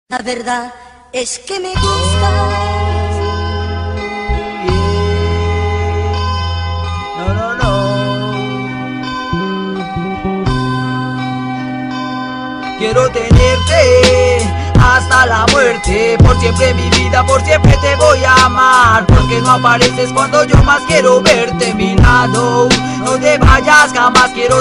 La verdad es que me gustas. No, no, no. Quiero tenerte hasta la muerte, por siempre mi vida, por siempre te voy a amar. Porque no apareces cuando yo más quiero verte. Mi lado, no te vayas, jamás quiero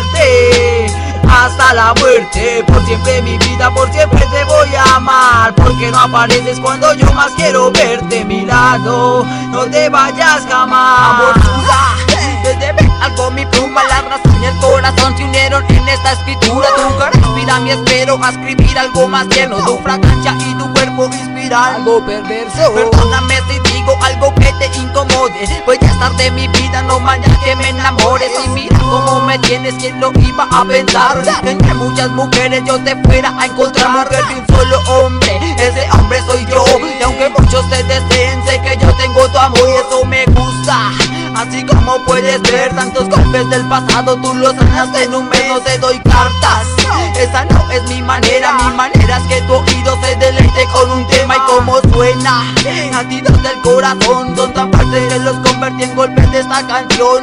tenerte hasta la muerte, por siempre mi vida, por siempre te voy a amar. Porque no apareces cuando yo más quiero verte. Mi lado, no te vayas jamás. Amorzuda, desde ver algo mi pluma, la razón y el corazón se unieron en esta escritura. Tu cara inspira mi espero a escribir algo más lleno. Tu fragancia y tu cuerpo inspira algo perverso. Perdóname si digo algo que te incomode, pues ya es tarde mi vida, no mañana que me enamores. Y mira cómo me tienes, ¿quién lo iba a pensar? Que entre muchas mujeres yo te fuera a encontrar. Mujer de un solo hombre, ese hombre soy yo. Y aunque muchos te deseen, sé que yo tengo tu amor y eso me gusta. Así como puedes ver, tantos golpes del pasado tú los sanas en un mes, no te doy cartas. Esa no es mi manera es que tu oído se deleite con un tema. Y como suena, latidos del corazón son tan fuertes que los convertí en golpes de esta canción.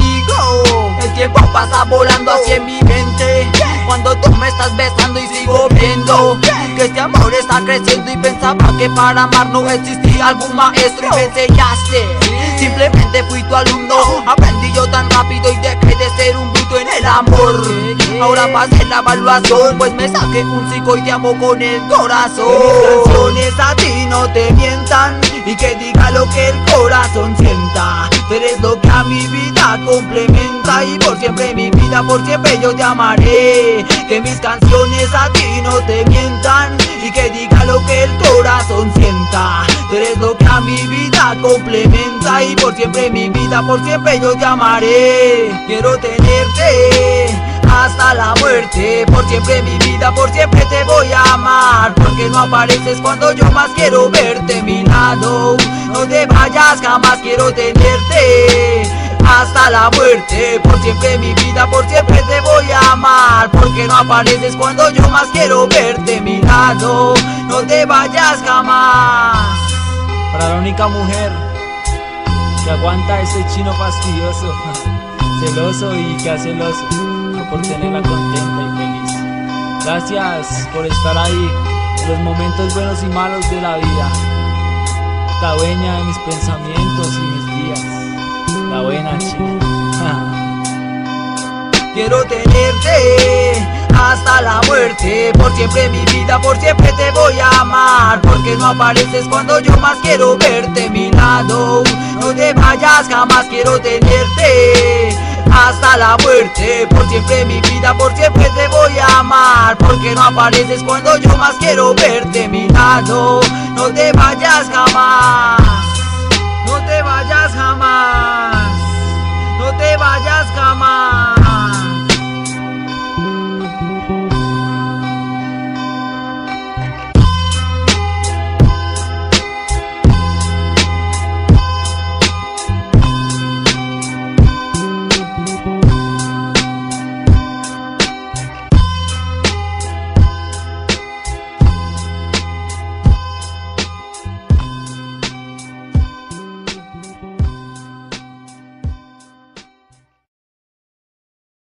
Contigo el tiempo pasa volando así en mi mente, cuando tú me estás besando y sigo viendo que este amor está creciendo. Y pensaba que para amar no existía algún maestro y me enseñaste. Simplemente fui tu alumno, aprendí yo tan rápido y dejé de ser un bruto en el amor. Ahora pasé la evaluación, pues me saqué un 5 y te amo con el corazón. Que mis canciones a ti no te mientan y que diga lo que el corazón sienta. Tú eres lo que a mi vida complementa y por siempre mi vida, por siempre yo te amaré. Que mis canciones a ti no te mientan y que diga lo que el corazón sienta. Tú eres lo que a mi vida complementa y por siempre mi vida, por siempre yo te amaré. Quiero tenerte hasta la muerte, por siempre mi vida, por siempre te voy a amar. Porque no apareces cuando yo más quiero verte. Mi lado, no te vayas, jamás quiero tenerte hasta la muerte, por siempre mi vida, por siempre te voy a amar. Porque no apareces cuando yo más quiero verte. Mi lado, no te vayas jamás. Para la única mujer que aguanta a ese chino fastidioso, celoso y que hace celoso, no por tenerla contenta y feliz. Gracias por estar ahí en los momentos buenos y malos de la vida. La dueña de mis pensamientos y mis días. La buena china. Quiero tenerte hasta la muerte, por siempre mi vida, por siempre te voy a amar. Porque no apareces cuando yo más quiero verte. Mi lado, no te vayas, jamás quiero tenerte hasta la muerte, por siempre mi vida, por siempre te voy a amar. Porque no apareces cuando yo más quiero verte. Mi lado, no te vayas jamás.